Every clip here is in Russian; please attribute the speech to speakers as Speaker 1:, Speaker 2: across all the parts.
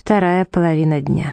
Speaker 1: Вторая половина дня.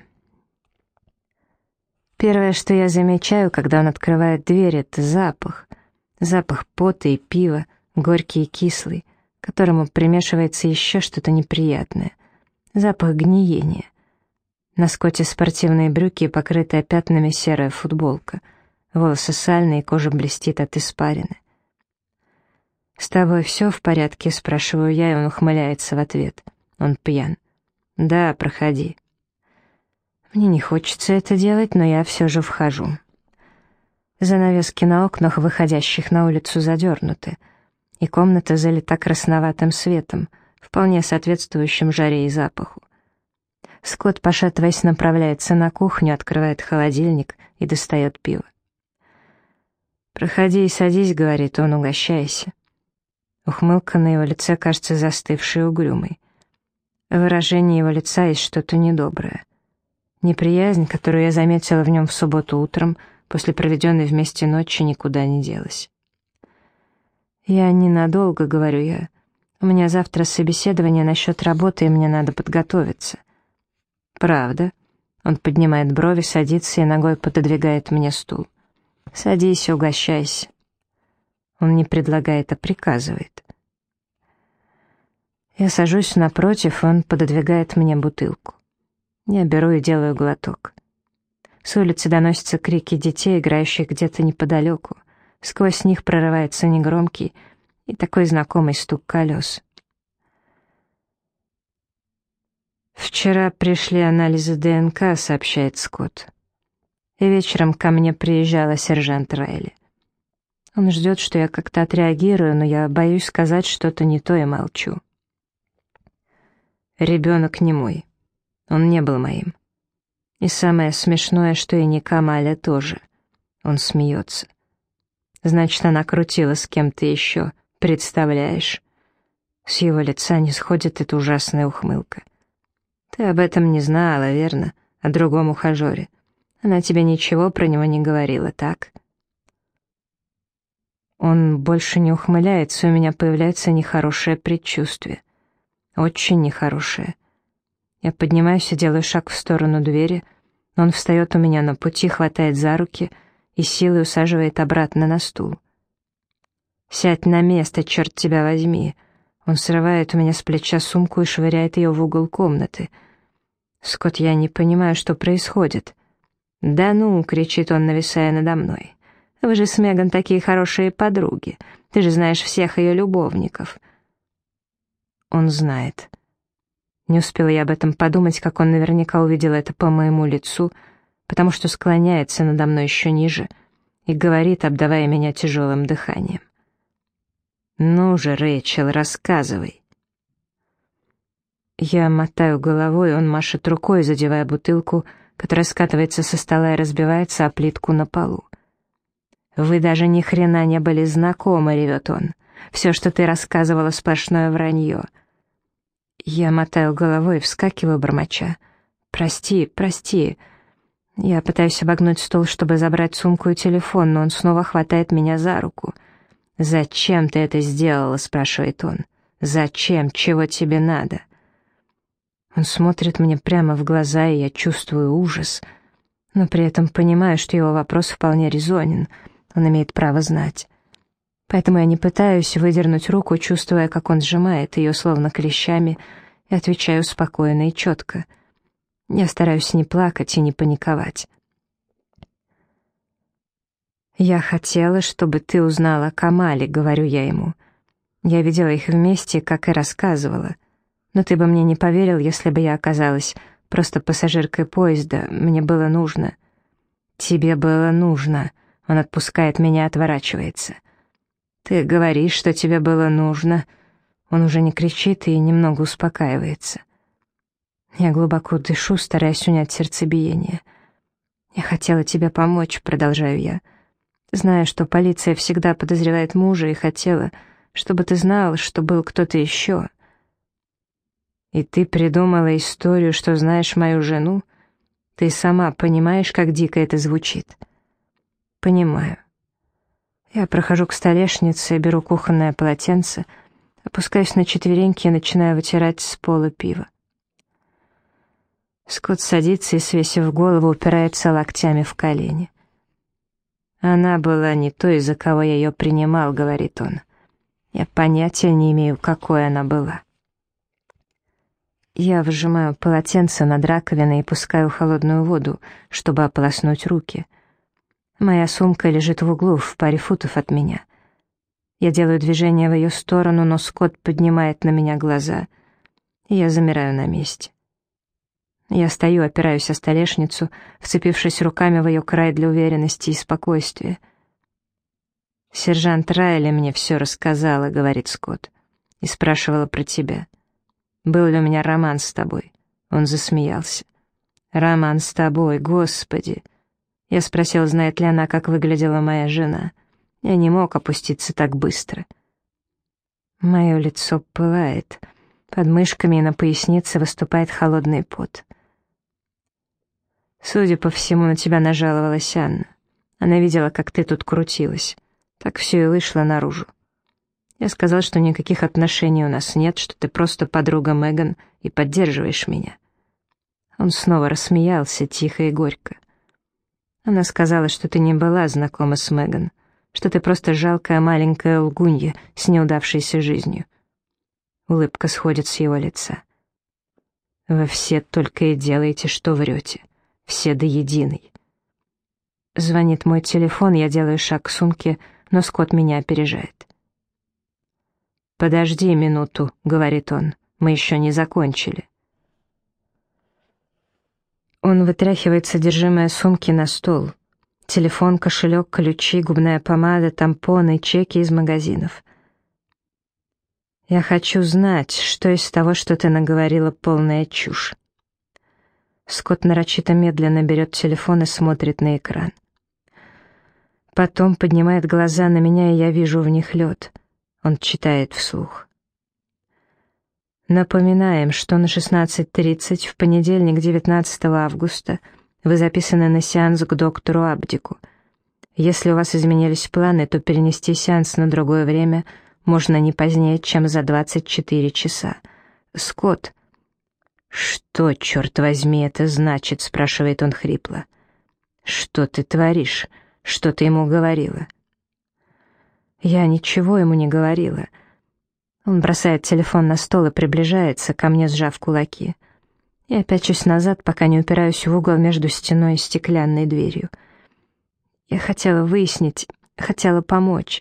Speaker 1: Первое, что я замечаю, когда он открывает дверь, это запах. Запах пота и пива, горький и кислый, к которому примешивается еще что-то неприятное. Запах гниения. На Скотте спортивные брюки и покрытая пятнами серая футболка. Волосы сальные, кожа блестит от испарины. «С тобой все в порядке?» — спрашиваю я, и он ухмыляется в ответ. Он пьян. «Да, проходи». Мне не хочется это делать, но я все же вхожу. Занавески на окнах, выходящих на улицу, задернуты, и комната залита красноватым светом, вполне соответствующим жаре и запаху. Скотт, пошатываясь, направляется на кухню, открывает холодильник и достает пиво. «Проходи и садись», — говорит он, — «угощайся». Ухмылка на его лице кажется застывшей и угрюмой. В выражении его лица есть что-то недоброе. Неприязнь, которую я заметила в нем в субботу утром, после проведенной вместе ночи, никуда не делась. «Я ненадолго», — говорю я. «У меня завтра собеседование насчет работы, и мне надо подготовиться». «Правда?» Он поднимает брови, садится и ногой пододвигает мне стул. «Садись, угощайся». Он не предлагает, а приказывает. Я сажусь напротив, он пододвигает мне бутылку. Я беру и делаю глоток. С улицы доносятся крики детей, играющих где-то неподалеку. Сквозь них прорывается негромкий и такой знакомый стук колес. «Вчера пришли анализы ДНК», — сообщает Скотт. «И вечером ко мне приезжала сержант Райли. Он ждет, что я как-то отреагирую, но я боюсь сказать что-то не то и молчу. Ребенок не мой. Он не был моим. И самое смешное, что и не Камаля тоже». Он смеется. «Значит, она крутила с кем-то еще, представляешь?» С его лица не сходит эта ужасная ухмылка. «Ты об этом не знала, верно? О другом ухажере. Она тебе ничего про него не говорила, так?» Он больше не ухмыляется, у меня появляется нехорошее предчувствие. Очень нехорошее. Я поднимаюсь и делаю шаг в сторону двери, но он встает у меня на пути, хватает за руки и силой усаживает обратно на стул. «Сядь на место, черт тебя возьми!» Он срывает у меня с плеча сумку и швыряет ее в угол комнаты. «Скотт, я не понимаю, что происходит». «Да ну!» — кричит он, нависая надо мной. «Вы же с Меган такие хорошие подруги. Ты же знаешь всех ее любовников». Он знает. Не успела я об этом подумать, как он наверняка увидел это по моему лицу, потому что склоняется надо мной еще ниже и говорит, обдавая меня тяжелым дыханием. «Ну же, Рэйчел, рассказывай». Я мотаю головой, он машет рукой, задевая бутылку, которая скатывается со стола и разбивается о плитку на полу. «Вы даже ни хрена не были знакомы», — ревет он. «Все, что ты рассказывала, сплошное вранье». Я мотаю головой и вскакиваю, бормоча. «Прости, прости». Я пытаюсь обогнуть стол, чтобы забрать сумку и телефон, но он снова хватает меня за руку. «Зачем ты это сделала?» — спрашивает он. «Зачем? Чего тебе надо?» Он смотрит мне прямо в глаза, и я чувствую ужас, но при этом понимаю, что его вопрос вполне резонен, он имеет право знать. Поэтому я не пытаюсь выдернуть руку, чувствуя, как он сжимает ее словно клещами, и отвечаю спокойно и четко. Я стараюсь не плакать и не паниковать. «Я хотела, чтобы ты узнала о Камале», — говорю я ему. «Я видела их вместе, как и рассказывала. Но ты бы мне не поверил, если бы я оказалась просто пассажиркой поезда. Мне было нужно». «Тебе было нужно». Он отпускает меня, отворачивается. «Ты говоришь, что тебе было нужно». Он уже не кричит и немного успокаивается. Я глубоко дышу, стараясь унять сердцебиение. «Я хотела тебе помочь», — продолжаю я. «Зная, что полиция всегда подозревает мужа, и хотела, чтобы ты знал, что был кто-то еще». «И ты придумала историю, что знаешь мою жену? Ты сама понимаешь, как дико это звучит?» «Понимаю». Я прохожу к столешнице, беру кухонное полотенце, опускаюсь на четвереньки и начинаю вытирать с пола пиво. Скотт садится и, свесив голову, упирается локтями в колени. «Она была не той, из-за кого я ее принимал», — говорит он. «Я понятия не имею, какой она была». Я выжимаю полотенце над раковиной и пускаю холодную воду, чтобы ополоснуть руки. Моя сумка лежит в углу, в паре футов от меня. Я делаю движение в ее сторону, но Скотт поднимает на меня глаза, и я замираю на месте. Я стою, опираюсь о столешницу, вцепившись руками в ее край для уверенности и спокойствия. «Сержант Райли мне все рассказала», — говорит Скотт, — «и спрашивала про тебя. Был ли у меня роман с тобой?» Он засмеялся. «Роман с тобой, Господи!» Я спросил, знает ли она, как выглядела моя жена. Я не мог опуститься так быстро. Мое лицо пылает. Под мышками и на пояснице выступает холодный пот. «Судя по всему, на тебя нажаловалась Анна. Она видела, как ты тут крутилась. Так все и вышло наружу. Я сказал, что никаких отношений у нас нет, что ты просто подруга Меган и поддерживаешь меня». Он снова рассмеялся, тихо и горько. «Она сказала, что ты не была знакома с Меган, что ты просто жалкая маленькая лгунья с неудавшейся жизнью». Улыбка сходит с его лица. «Вы все только и делаете, что врете. Все до единой». Звонит мой телефон, я делаю шаг к сумке, но Скотт меня опережает. «Подожди минуту», — говорит он, — «мы еще не закончили». Он вытряхивает содержимое сумки на стол. Телефон, кошелек, ключи, губная помада, тампоны, чеки из магазинов. «Я хочу знать, что из того, что ты наговорила, полная чушь». Скотт нарочито медленно берет телефон и смотрит на экран. Потом поднимает глаза на меня, и я вижу в них лед. Он читает вслух. «Напоминаем, что на 16:30 в понедельник, 19 августа, вы записаны на сеанс к доктору Абдику. Если у вас изменились планы, то перенести сеанс на другое время можно не позднее, чем за 24 часа. Скотт». «Что, черт возьми, это значит?» — спрашивает он хрипло. «Что ты творишь? Что ты ему говорила?» Я ничего ему не говорила. Он бросает телефон на стол и приближается ко мне, сжав кулаки. Я пячусь назад, пока не упираюсь в угол между стеной и стеклянной дверью. Я хотела выяснить, хотела помочь.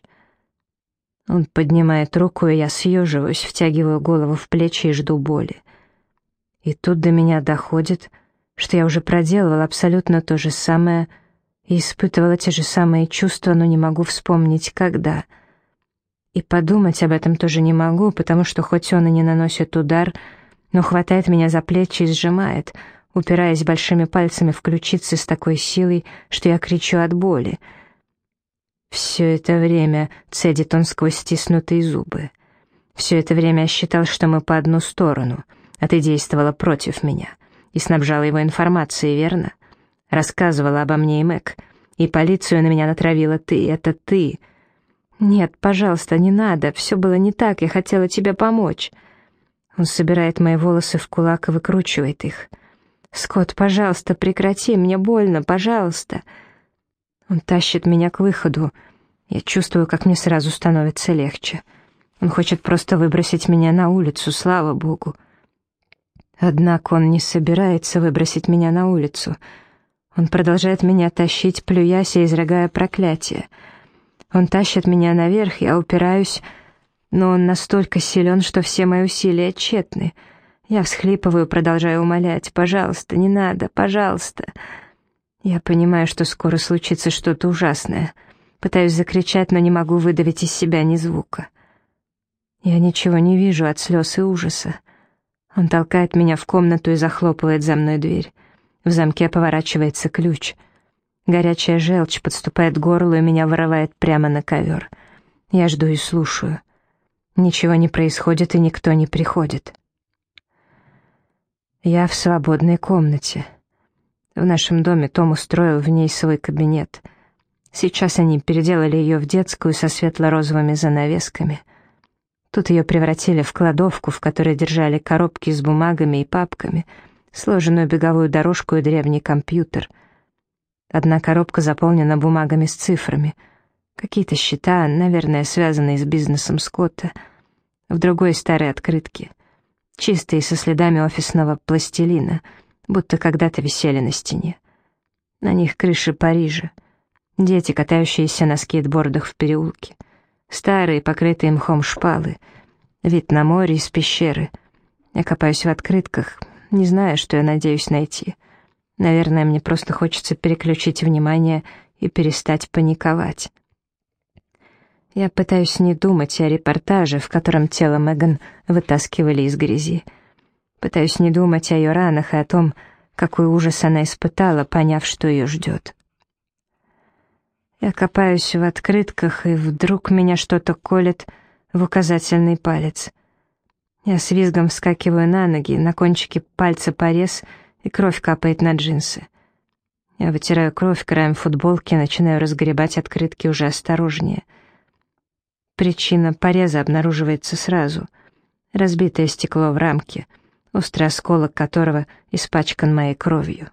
Speaker 1: Он поднимает руку, и я съеживаюсь, втягиваю голову в плечи и жду боли. И тут до меня доходит, что я уже проделывала абсолютно то же самое и испытывала те же самые чувства, но не могу вспомнить, когда. И подумать об этом тоже не могу, потому что хоть он и не наносит удар, но хватает меня за плечи и сжимает, упираясь большими пальцами в ключицы с такой силой, что я кричу от боли. «Все это время», — цедит он сквозь стиснутые зубы, «все это время я считал, что мы по одну сторону, а ты действовала против меня и снабжала его информацией, верно? Рассказывала обо мне и Мэг, и полицию на меня натравила ты, это ты». «Нет, пожалуйста, не надо, все было не так, я хотела тебе помочь». Он собирает мои волосы в кулак и выкручивает их. «Скотт, пожалуйста, прекрати, мне больно, пожалуйста». Он тащит меня к выходу. Я чувствую, как мне сразу становится легче. Он хочет просто выбросить меня на улицу, слава богу. Однако он не собирается выбросить меня на улицу. Он продолжает меня тащить, плюясь и изрыгая проклятие. Он тащит меня наверх, я упираюсь, но он настолько силен, что все мои усилия тщетны. Я всхлипываю, продолжаю умолять: «Пожалуйста, не надо, пожалуйста». Я понимаю, что скоро случится что-то ужасное. Пытаюсь закричать, но не могу выдавить из себя ни звука. Я ничего не вижу от слез и ужаса. Он толкает меня в комнату и захлопывает за мной дверь. В замке поворачивается ключ. Горячая желчь подступает к горлу и меня вырывает прямо на ковер. Я жду и слушаю. Ничего не происходит и никто не приходит. Я в свободной комнате. В нашем доме Том устроил в ней свой кабинет. Сейчас они переделали ее в детскую со светло-розовыми занавесками. Тут ее превратили в кладовку, в которой держали коробки с бумагами и папками, сложенную беговую дорожку и древний компьютер. Одна коробка заполнена бумагами с цифрами. Какие-то счета, наверное, связанные с бизнесом Скотта. В другой старые открытки. Чистые, со следами офисного пластилина, будто когда-то висели на стене. На них крыши Парижа. Дети, катающиеся на скейтбордах в переулке. Старые, покрытые мхом шпалы. Вид на море из пещеры. Я копаюсь в открытках, не знаю, что я надеюсь найти. Наверное, мне просто хочется переключить внимание и перестать паниковать. Я пытаюсь не думать о репортаже, в котором тело Меган вытаскивали из грязи. Пытаюсь не думать о ее ранах и о том, какой ужас она испытала, поняв, что ее ждет. Я копаюсь в открытках, и вдруг меня что-то колет в указательный палец. Я с визгом вскакиваю на ноги, на кончике пальца порез, и кровь капает на джинсы. Я вытираю кровь краем футболки и начинаю разгребать открытки уже осторожнее. Причина пореза обнаруживается сразу. Разбитое стекло в рамке, острый осколок которого испачкан моей кровью.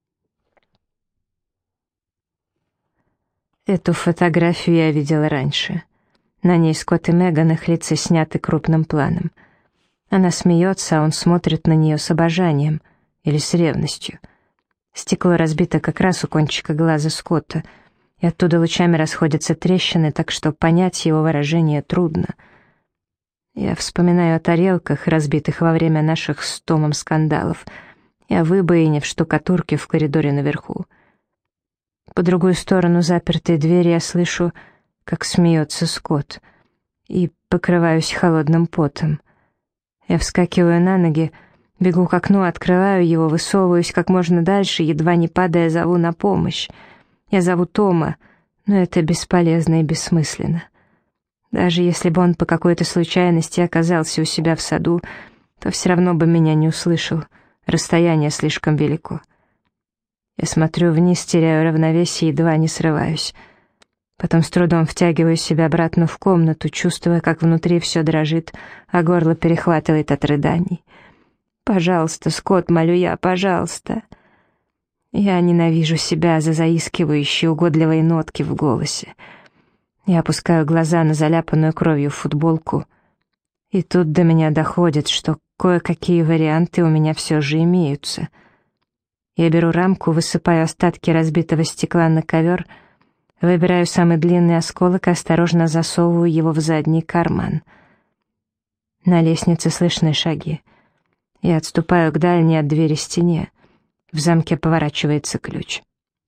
Speaker 1: Эту фотографию я видела раньше. На ней Скотт и Меган, их лица сняты крупным планом. Она смеется, а он смотрит на нее с обожанием или с ревностью. Стекло разбито как раз у кончика глаза Скотта, и оттуда лучами расходятся трещины, так что понять его выражение трудно. Я вспоминаю о тарелках, разбитых во время наших с Томом скандалов, и о выбоине в штукатурке в коридоре наверху. По другую сторону запертой двери я слышу, как смеется Скотт, и покрываюсь холодным потом. Я вскакиваю на ноги, бегу к окну, открываю его, высовываюсь как можно дальше, едва не падая, зову на помощь. Я зову Тома, но это бесполезно и бессмысленно. Даже если бы он по какой-то случайности оказался у себя в саду, то все равно бы меня не услышал, расстояние слишком велико. Я смотрю вниз, теряю равновесие, едва не срываюсь. Потом с трудом втягиваю себя обратно в комнату, чувствуя, как внутри все дрожит, а горло перехватывает от рыданий. «Пожалуйста, Скотт, молю я, пожалуйста!» Я ненавижу себя за заискивающие, угодливые нотки в голосе. Я опускаю глаза на заляпанную кровью футболку, и тут до меня доходит, что кое-какие варианты у меня все же имеются. Я беру рамку, высыпаю остатки разбитого стекла на ковер, выбираю самый длинный осколок и осторожно засовываю его в задний карман. На лестнице слышны шаги. Я отступаю к дальней от двери стене. В замке поворачивается ключ.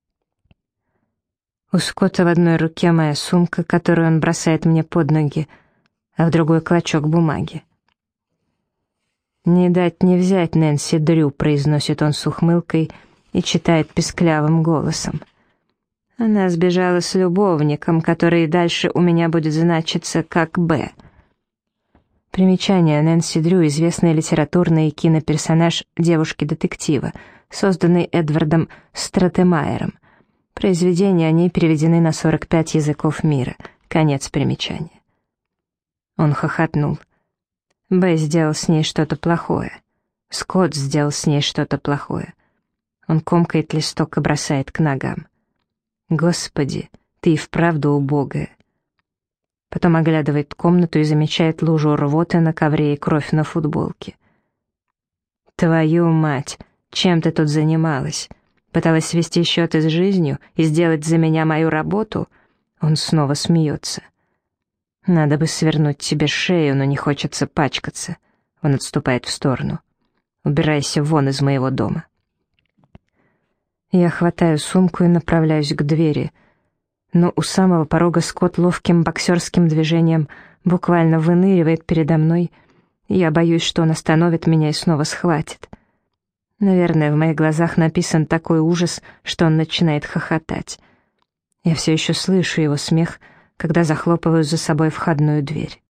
Speaker 1: У Скотта в одной руке моя сумка, которую он бросает мне под ноги, а в другой клочок бумаги. «Не дать не взять, Нэнси Дрю», — произносит он с ухмылкой и читает писклявым голосом. «Она сбежала с любовником, который дальше у меня будет значиться как Б». Примечание: Нэнси Дрю — известный литературный и киноперсонаж девушки-детектива, созданный Эдвардом Стратемайером. Произведения о ней переведены на 45 языков мира. Конец примечания. Он хохотнул. Б сделал с ней что-то плохое. Скотт сделал с ней что-то плохое. Он комкает листок и бросает к ногам. «Господи, ты и вправду убогая». Потом оглядывает комнату и замечает лужу рвоты на ковре и кровь на футболке. «Твою мать, чем ты тут занималась? Пыталась свести счеты с жизнью и сделать за меня мою работу?» Он снова смеется. «Надо бы свернуть тебе шею, но не хочется пачкаться». Он отступает в сторону. «Убирайся вон из моего дома». Я хватаю сумку и направляюсь к двери, но у самого порога Скотт ловким боксерским движением буквально выныривает передо мной, и я боюсь, что он остановит меня и снова схватит. Наверное, в моих глазах написан такой ужас, что он начинает хохотать. Я все еще слышу его смех, когда захлопываю за собой входную дверь.